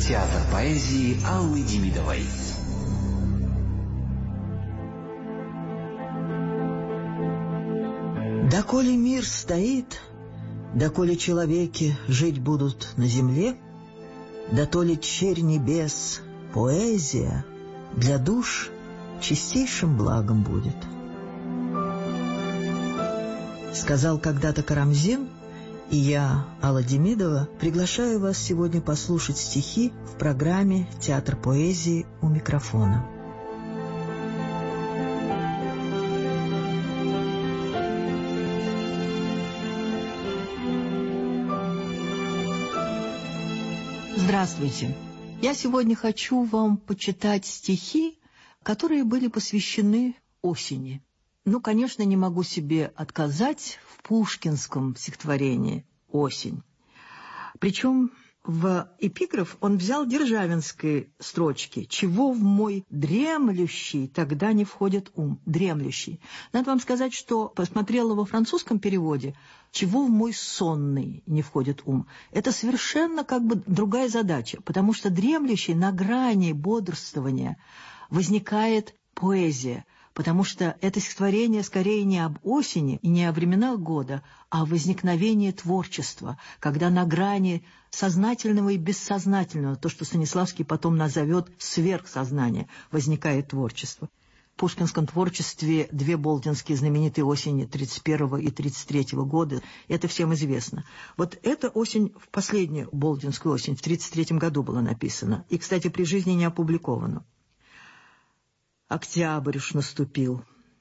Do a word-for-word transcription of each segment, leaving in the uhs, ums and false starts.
Театр поэзии Аллы Демидовой. Доколе мир стоит, доколе человеки жить будут на земле, дотоле черь небес, поэзия для душ чистейшим благом будет. Сказал когда-то Карамзин, и я, Алла Демидова, приглашаю вас сегодня послушать стихи в программе «Театр поэзии» у микрофона. Здравствуйте! Я сегодня хочу вам почитать стихи, которые были посвящены осени. Ну, конечно, не могу себе отказать в пушкинском стихотворении «Осень». Причем в эпиграф он взял державинской строчки «Чего в мой дремлющий тогда не входит ум». Дремлющий. Надо вам сказать, что посмотрела во французском переводе «Чего в мой сонный не входит ум». Это совершенно как бы другая задача, потому что дремлющий на грани бодрствования возникает поэзия, потому что это стихотворение скорее не об осени и не о временах года, а о возникновении творчества, когда на грани сознательного и бессознательного, то, что Станиславский потом назовет сверхсознание, возникает творчество. В пушкинском творчестве две болдинские знаменитые осени тридцать первого и тридцать третьего года, это всем известно. Вот эта осень, в последнюю болдинскую осень, в тридцать третьем году была написана, и, кстати, при жизни не опубликована. Октябрь уж наступил,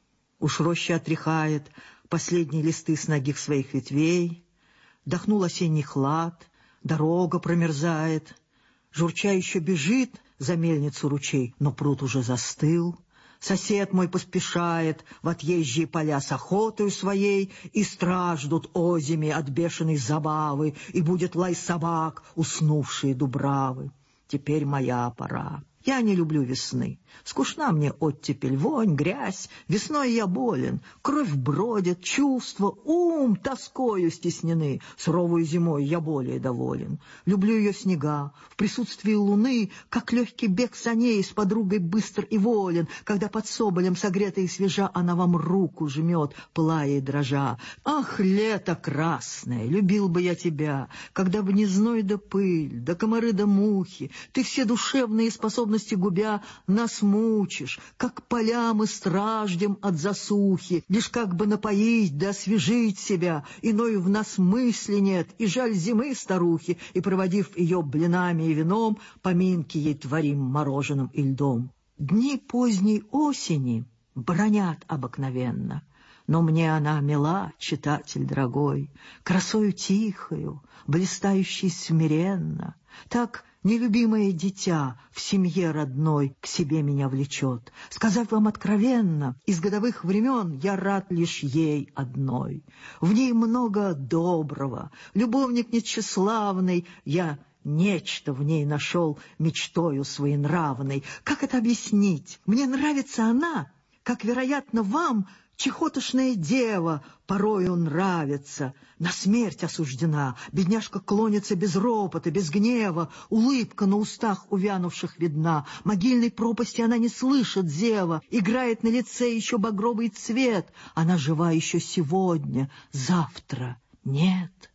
уж роща отряхает последние листы с ногих своих ветвей, дохнул осенний хлад, дорога промерзает, журча еще бежит за мельницу ручей, но пруд уже застыл. Сосед мой поспешает в отъезжие поля с охотою своей, и страждут озими от бешеной забавы, и будет лай собак, уснувшие дубравы. Теперь моя пора. Я не люблю весны. Скучна мне оттепель, вонь, грязь. Весной я болен, кровь бродит, чувства, ум тоскою стеснены. Суровую зимой я более доволен. Люблю ее снега, в присутствии луны, как легкий бег саней с подругой быстр и волен, когда под соболем согретая и свежа она вам руку жмет, пылая и дрожа. Ах, лето красное, любил бы я тебя, когда бы не зной да пыль, да комары да мухи, ты все душевные способности губя нас мучишь, как поля мы страждем от засухи, лишь как бы напоить да освежить себя, иной в нас мысли нет, и жаль зимы старухи, и, проводив ее блинами и вином, поминки ей творим мороженым и льдом. Дни поздней осени бронят обыкновенно, но мне она мила, читатель дорогой, красою тихою, блистающей смиренно. Так нелюбимое дитя в семье родной к себе меня влечет. Сказать вам откровенно, из годовых времен я рад лишь ей одной. В ней много доброго, любовник нетчеславный, я нечто в ней нашел мечтою своенравной. Как это объяснить? Мне нравится она, как, вероятно, вам чехотошная дева порою нравится, на смерть осуждена, бедняжка клонится без ропота, без гнева, улыбка на устах увянувших видна, могильной пропасти она не слышит зева, играет на лице еще багровый цвет, она жива еще сегодня, завтра нет,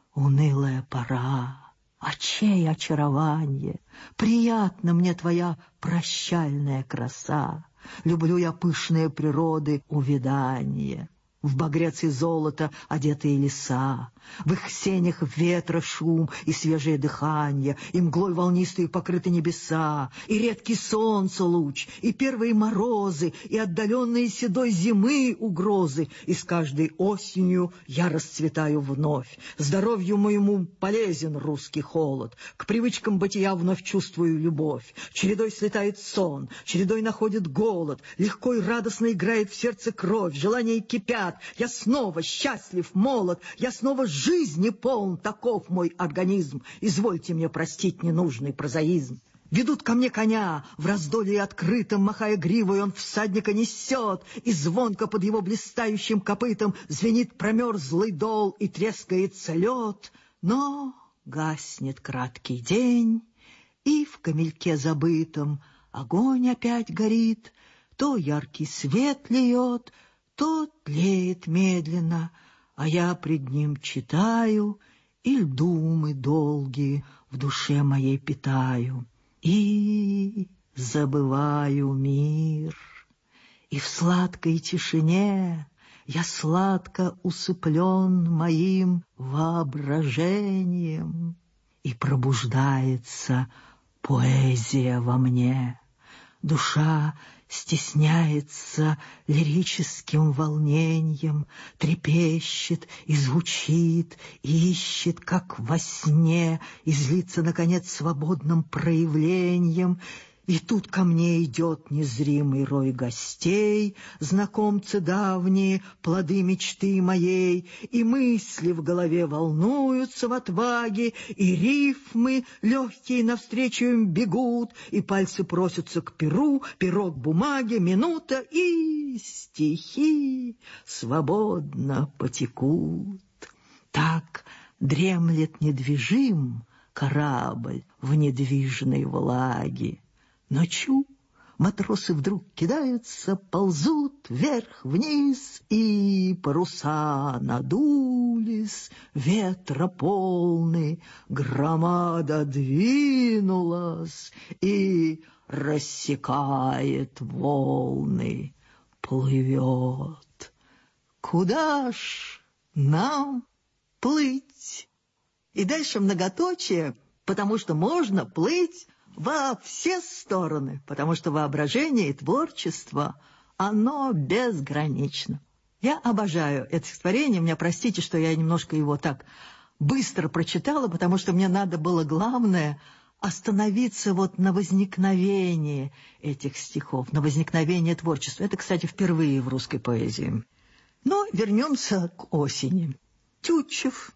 унылая пора. Очей очарование, приятна мне твоя прощальная краса. Люблю я пышные природы увядания, в багрец и золото одетые леса, в их сенях ветра шум и свежее дыхание, и мглой волнистые покрыты небеса, и редкий солнца луч, и первые морозы, и отдаленные седой зимы угрозы, и с каждой осенью я расцветаю вновь. Здоровью моему полезен русский холод, к привычкам бытия вновь чувствую любовь. Чередой слетает сон, чередой находит голод, легко и радостно играет в сердце кровь, желания кипят, я снова счастлив, молод, я снова жизни полн, таков мой организм. Извольте мне простить ненужный прозаизм. Ведут ко мне коня, в раздолье открытом, махая гривой, он всадника несет, и звонко под его блистающим копытом звенит промерзлый дол и трескается лед. Но гаснет краткий день, И в камельке забытом огонь опять горит, то яркий свет льет, то тлеет медленно, а я пред ним читаю, и думы долгие в душе моей питаю, и забываю мир. И в сладкой тишине я сладко усыплен моим воображением, и пробуждается поэзия во мне. Душа стесняется лирическим волнением, трепещет и звучит, и ищет, как во сне, излиться, наконец, свободным проявлением. И тут ко мне идет незримый рой гостей, знакомцы давние, плоды мечты моей, и мысли в голове волнуются в отваге, и рифмы легкие навстречу им бегут, и пальцы просятся к перу, перо к бумаге, минута, и стихи свободно потекут. Так дремлет недвижим корабль в недвижной влаге. Но чу, матросы вдруг кидаются, ползут вверх-вниз, и паруса надулись, ветра полны, громада двинулась и рассекает волны, плывет. Куда ж нам плыть? И дальше многоточие, потому что можно плыть во все стороны, потому что воображение и творчество, оно безгранично. Я обожаю это стихотворение, меня простите, что я немножко его так быстро прочитала, потому что мне надо было, главное, остановиться вот на возникновении этих стихов, на возникновении творчества. Это, кстати, впервые в русской поэзии. Но вернемся к осени. Тютчев.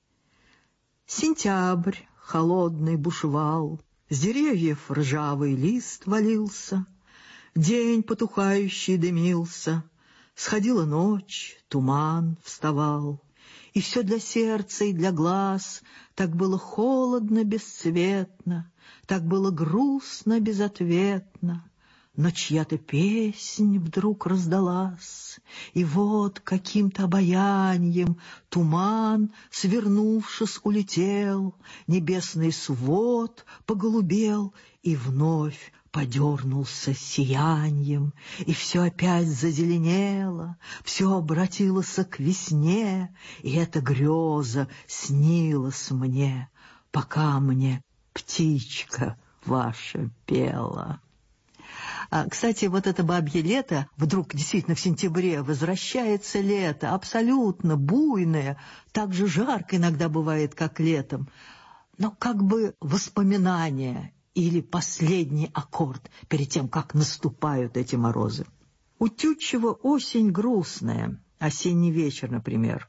Сентябрь, холодный бушевал, с деревьев ржавый лист валился, день потухающий дымился, сходила ночь, туман вставал, и все для сердца и для глаз так было холодно, бесцветно, так было грустно, безответно. Но чья-то песнь вдруг раздалась, и вот каким-то обаянием туман, свернувшись, улетел, небесный свод поголубел и вновь подернулся сиянием, и все опять зазеленело, все обратилось к весне, и эта греза снилась мне, пока мне птичка ваша пела. А, кстати, вот это бабье лето, вдруг действительно в сентябре возвращается лето, абсолютно буйное, так же жарко иногда бывает, как летом, но как бы воспоминание или последний аккорд перед тем, как наступают эти морозы. У Тютчева осень грустная, осенний вечер, например.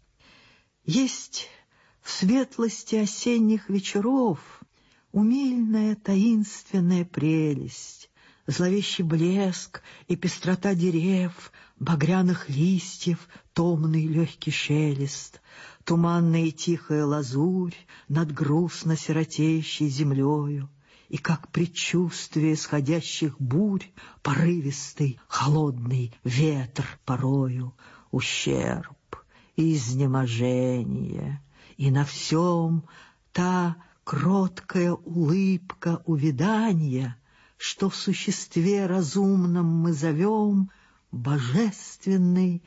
Есть в светлости осенних вечеров умильная таинственная прелесть, зловещий блеск и пестрота дерев, багряных листьев, томный легкий шелест, туманная и тихая лазурь над грустно сиротеющей землею, и как предчувствие сходящих бурь порывистый, холодный ветер порою, ущерб и изнеможение, и на всем та кроткая улыбка увядания, что в существе разумном мы зовем божественной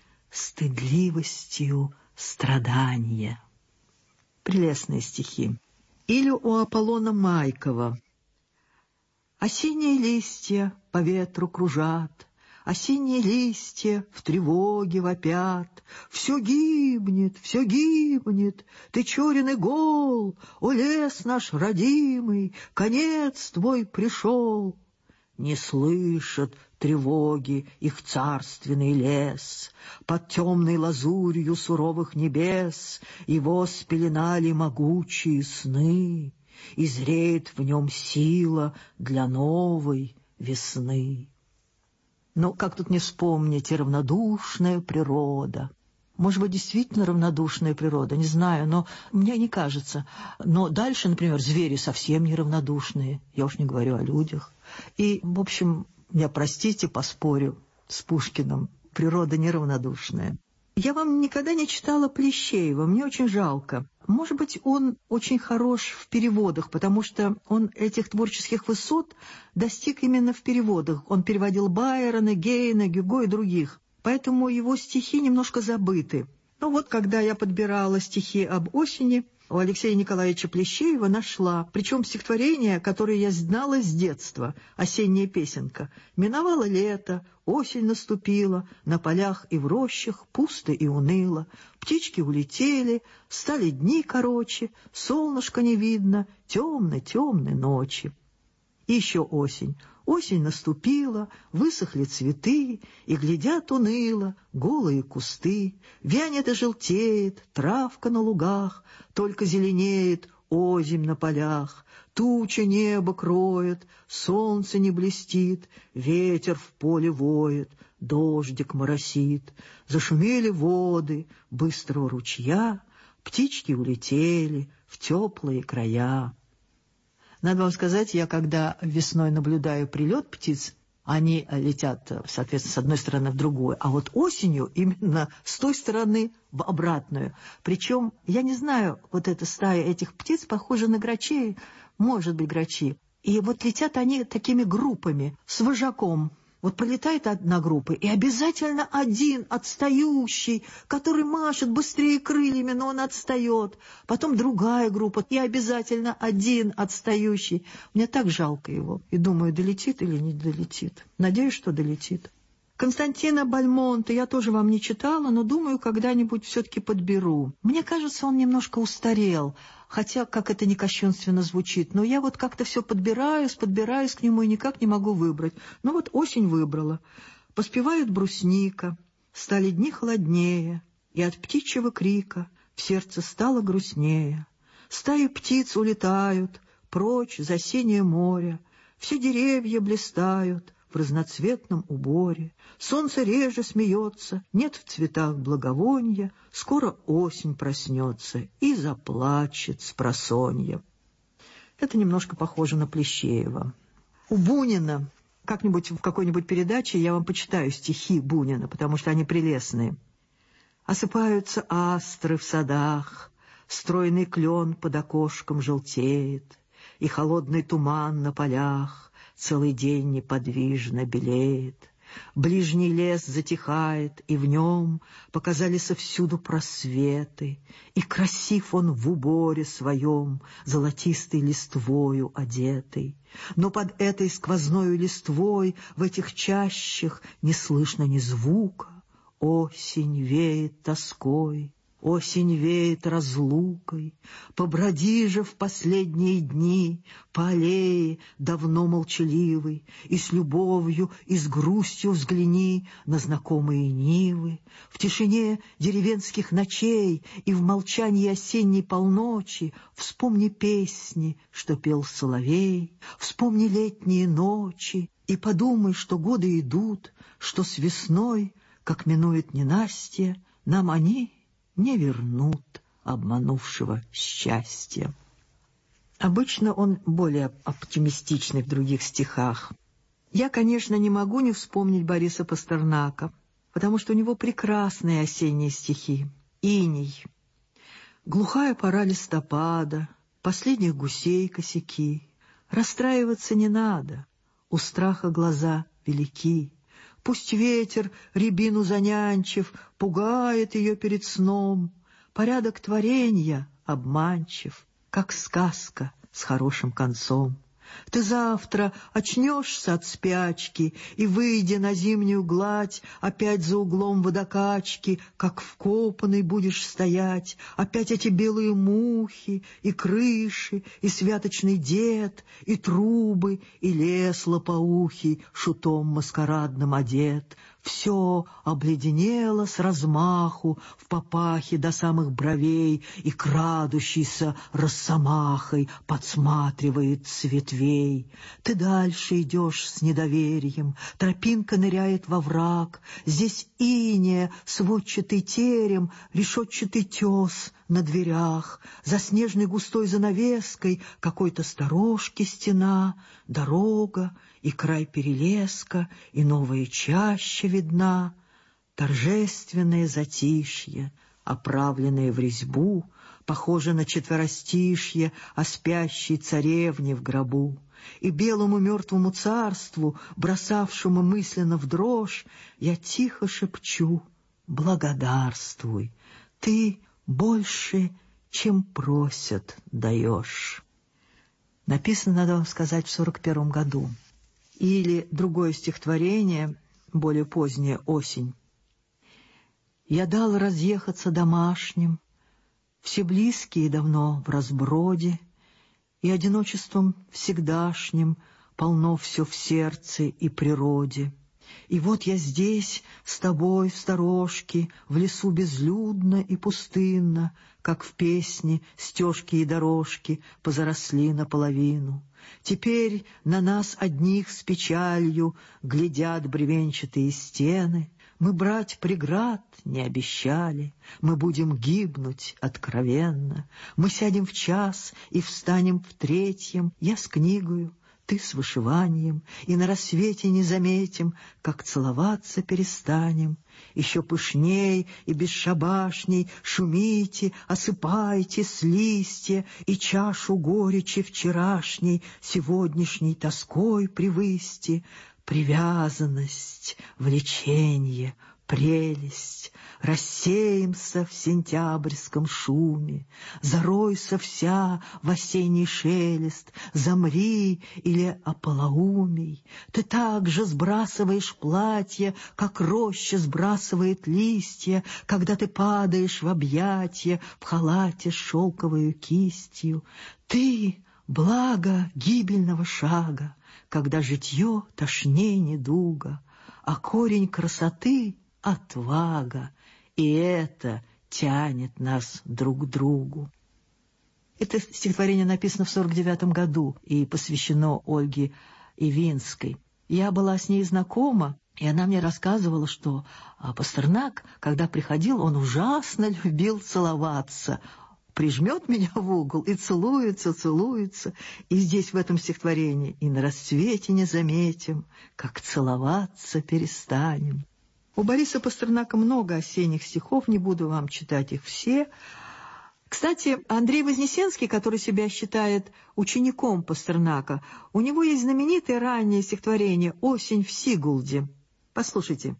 стыдливостью страдания. Прелестные стихи. Или у Аполлона Майкова. Осенние листья по ветру кружат, осенние листья в тревоге вопят. Все гибнет, все гибнет, ты черен и гол, о лес наш родимый, конец твой пришел. Не слышат тревоги их царственный лес, под темной лазурью суровых небес его спеленали могучие сны, и зреет в нем сила для новой весны. Но как тут не вспомнить и равнодушная природа, Может быть, действительно равнодушная природа, не знаю, но мне не кажется. Но дальше, например, звери совсем неравнодушные, я уж не говорю о людях. И, в общем, я, простите, поспорю с Пушкиным, природа неравнодушная. Я вам никогда не читала Плещеева, мне очень жалко. Может быть, он очень хорош в переводах, потому что он этих творческих высот достиг именно в переводах. Он переводил Байрона, Гейна, Гюго и других. Поэтому его стихи немножко забыты. Но вот когда я подбирала стихи об осени, у Алексея Николаевича Плещеева нашла, причем стихотворение, которое я знала с детства, «Осенняя песенка». «Миновало лето, осень наступила, на полях и в рощах пусто и уныло. Птички улетели, стали дни короче, солнышко не видно, темны-темны ночи». И еще осень. Осень наступила, высохли цветы, и глядят уныло голые кусты. Вянет и желтеет травка на лугах, только зеленеет озимь на полях. Туча небо кроет, солнце не блестит, ветер в поле воет, дождик моросит. Зашумели воды быстрого ручья, птички улетели в теплые края. Надо вам сказать, я когда весной наблюдаю прилет птиц, они летят, соответственно, с одной стороны в другую, а вот осенью именно с той стороны в обратную. Причем, я не знаю, вот эта стая этих птиц похожа на грачей, может быть, грачи. И вот летят они такими группами, с вожаком. Вот пролетает одна группа, и обязательно один отстающий, который машет быстрее крыльями, но он отстает. Потом другая группа, и обязательно один отстающий. Мне так жалко его. И думаю, долетит или не долетит. Надеюсь, что долетит. Константина Бальмонта я тоже вам не читала, но думаю, когда-нибудь все-таки подберу. Мне кажется, он немножко устарел, хотя, как это не кощунственно звучит, но я вот как-то все подбираюсь, подбираюсь к нему и никак не могу выбрать. Ну вот осень выбрала. Поспевает брусника, стали дни холоднее, и от птичьего крика в сердце стало грустнее. Стаи птиц улетают прочь за синее море, все деревья блистают в разноцветном уборе. Солнце реже смеется, нет в цветах благовонья, скоро осень проснется и заплачет спросонья. Это немножко похоже на Плещеева. У Бунина, как-нибудь в какой-нибудь передаче я вам почитаю стихи Бунина, потому что они прелестные. Осыпаются астры в садах, стройный клен под окошком желтеет, и холодный туман на полях целый день неподвижно белеет. Ближний лес затихает, и в нем показались всюду просветы, и красив он в уборе своем, золотистой листвою одетый. Но под этой сквозною листвой в этих чащах не слышно ни звука. Осень веет тоской, осень веет разлукой. Поброди же в последние дни по аллее давно молчаливой, и с любовью и с грустью взгляни на знакомые нивы. В тишине деревенских ночей и в молчании осенней полночи вспомни песни, что пел соловей, вспомни летние ночи, и подумай, что годы идут, что с весной, как минует ненастье, нам они не вернут обманувшего счастья. Обычно он более оптимистичный в других стихах. Я, конечно, не могу не вспомнить Бориса Пастернака, потому что у него прекрасные осенние стихи. «Иней», «Глухая пора листопада», «Последних гусей косяки». Расстраиваться не надо, у страха глаза велики. Пусть ветер, рябину занянчив, пугает ее перед сном. Порядок творенья обманчив, как сказка с хорошим концом. Ты завтра очнешься от спячки и, выйдя на зимнюю гладь, опять за углом водокачки, как вкопанный будешь стоять. Опять эти белые мухи, и крыши, и святочный дед, и трубы, и лес лопоухий, шутом маскарадным одет. Все обледенело с размаху в папахе до самых бровей, и крадущийся росомахой подсматривает с ветвей. Ты дальше идешь с недоверием, тропинка ныряет во враг, здесь иния, сводчатый терем, решетчатый тес на дверях, за снежной густой занавеской какой-то сторожки стена, дорога и край перелеска, и новая чаща видна, торжественное затишье, оправленное в резьбу, похоже на четверостишье о спящей царевне в гробу. И белому мертвому царству, бросавшему мысленно в дрожь, я тихо шепчу: благодарствуй, ты больше, чем просят, даешь. Написано, надо вам сказать, в сорок первом году. Или другое стихотворение, более позднее, «Осень». Я дал разъехаться домашним, все близкие давно в разброде, и одиночеством всегдашним полно все в сердце и природе. И вот я здесь, с тобой в сторожке, в лесу безлюдно и пустынно, как в песне стежки и дорожки позаросли наполовину. Теперь на нас одних с печалью глядят бревенчатые стены. Мы брать преград не обещали, мы будем гибнуть откровенно. Мы сядем в час и встанем в третьем, я с книгою, ты с вышиванием, и на рассвете не заметим, как целоваться перестанем. Еще пышней и бесшабашней шумите, осыпайте с листья, и чашу горечи вчерашней сегодняшней тоской превысьте. Привязанность, влечение, прелесть, рассеемся в сентябрьском шуме, заройся вся в осенний шелест, замри или ополоумей. Ты так же сбрасываешь платье, как роща сбрасывает листья, когда ты падаешь в объятия в халате с шелковою кистью. Ты — благо гибельного шага, когда житье тошней недуга, а корень красоты — отвага, и это тянет нас друг к другу. Это стихотворение написано в сорок девятом году и посвящено Ольге Ивинской. Я была с ней знакома, и она мне рассказывала, что Пастернак, когда приходил, он ужасно любил целоваться. Прижмет меня в угол и целуется, целуется. И здесь в этом стихотворении: и на рассвете не заметим, как целоваться перестанем. У Бориса Пастернака много осенних стихов, не буду вам читать их все. Кстати, Андрей Вознесенский, который себя считает учеником Пастернака, у него есть знаменитое раннее стихотворение «Осень в Сигулде». Послушайте.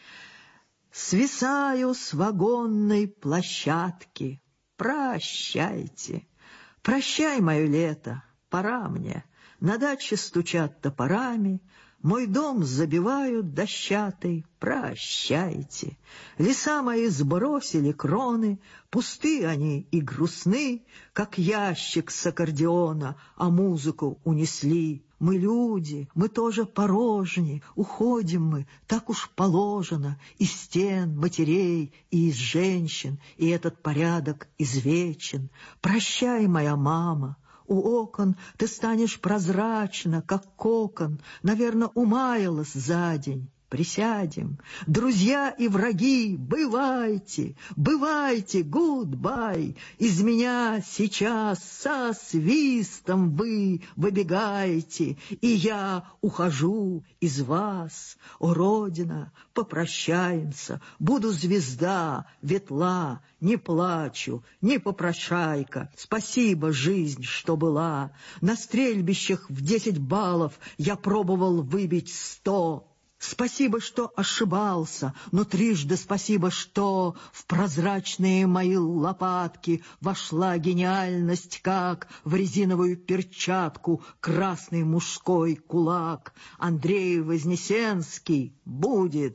«Свисаю с вагонной площадки. Прощайте, прощай, мое лето, пора мне. На даче стучат топорами, мой дом забивают дощатой. Прощайте, леса мои сбросили кроны, пусты они и грустны, как ящик с аккордеона, а музыку унесли. Мы люди, мы тоже порожни, уходим мы, так уж положено, из стен, матерей и из женщин, и этот порядок извечен. Прощай, моя мама, у окон ты станешь прозрачна, как кокон, наверное, умаялась за день. Присядем, друзья и враги, бывайте, бывайте, гудбай. Из меня сейчас со свистом вы выбегаете, и я ухожу из вас. О, Родина, попрощаемся, буду звезда, ветла, не плачу, не попрошайка. Спасибо, жизнь, что была. На стрельбищах в десять баллов я пробовал выбить сто. Спасибо, что ошибался, но трижды спасибо, что в прозрачные мои лопатки вошла гениальность, как в резиновую перчатку красный мужской кулак. Андрей Вознесенский будет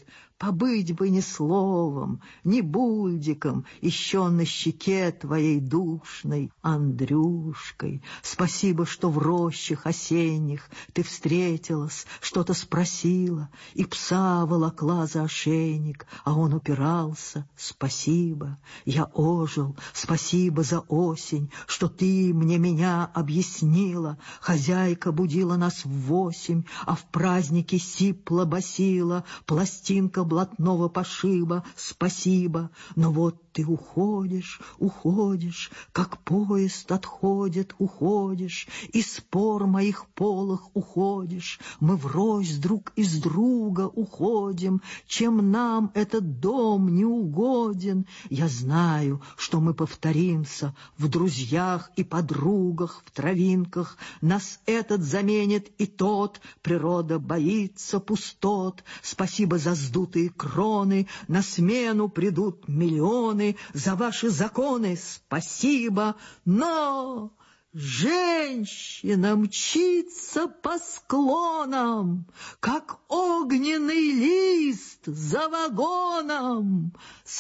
побыть бы ни словом, ни бульдиком, еще на щеке твоей душной Андрюшкой. Спасибо, что в рощах осенних ты встретилась, что-то спросила, и пса волокла за ошейник, а он упирался. Спасибо, я ожил, спасибо за осень, что ты мне меня объяснила. Хозяйка будила нас в восемь, а в празднике сипло басила пластинка блатного пошиба. Спасибо, но вот ты уходишь, уходишь, как поезд отходит, уходишь, из пор моих полых уходишь. Мы врозь друг из друга уходим, чем нам этот дом не угоден. Я знаю, что мы повторимся в друзьях и подругах, в травинках. Нас этот заменит и тот, природа боится пустот. Спасибо за сдутые кроны, на смену придут миллионы. За ваши законы спасибо, но женщина мчится по склонам, как огненный лист за вагоном.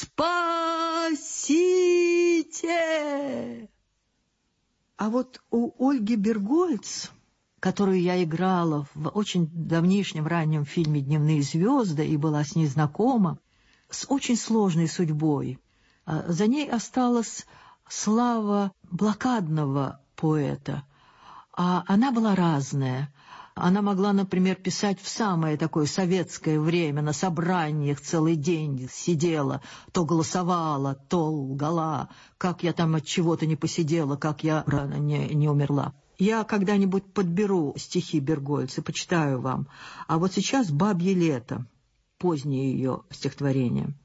Спасите! А вот у Ольги Бергольц, которую я играла в очень давнишнем раннем фильме «Дневные звезды» и была с ней знакома, с очень сложной судьбой. За ней осталась слава блокадного поэта, а она была разная. Она могла, например, писать в самое такое советское время, на собраниях целый день сидела, то голосовала, то лгала, как я там от чего-то не посидела, как я рано не, не умерла. Я когда-нибудь подберу стихи Бергольц и почитаю вам. А вот сейчас «Бабье лето», позднее ее стихотворение.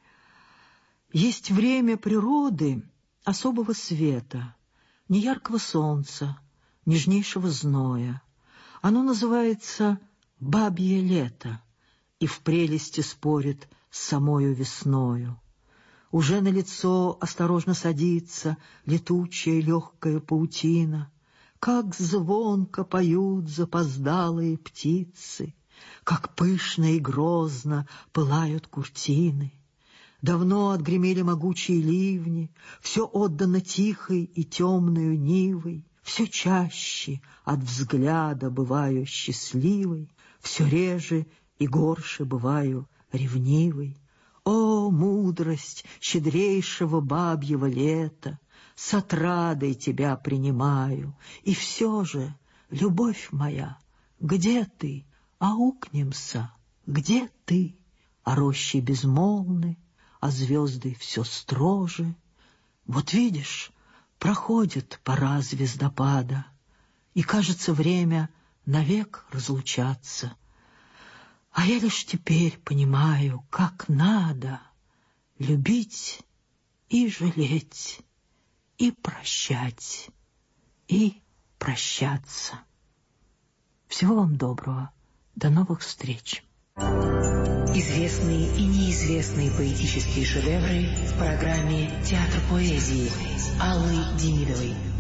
Есть время природы особого света, не яркого солнца, нежнейшего зноя. Оно называется «бабье лето» и в прелести спорит с самою весною. Уже на лицо осторожно садится летучая легкая паутина. Как звонко поют запоздалые птицы, как пышно и грозно пылают куртины. Давно отгремели могучие ливни, все отдано тихой и темною нивой, все чаще от взгляда бываю счастливой, все реже и горше бываю ревнивой. О, мудрость щедрейшего бабьего лета! С отрадой тебя принимаю, и все же, любовь моя, где ты? Аукнемся, где ты? А рощи безмолвны, а звезды все строже. Вот видишь, проходит пора звездопада, и, кажется, время навек разлучаться. А я лишь теперь понимаю, как надо любить и жалеть, и прощать, и прощаться. Всего вам доброго. До новых встреч. Известные и неизвестные поэтические шедевры в программе «Театр поэзии» Аллы Демидовой.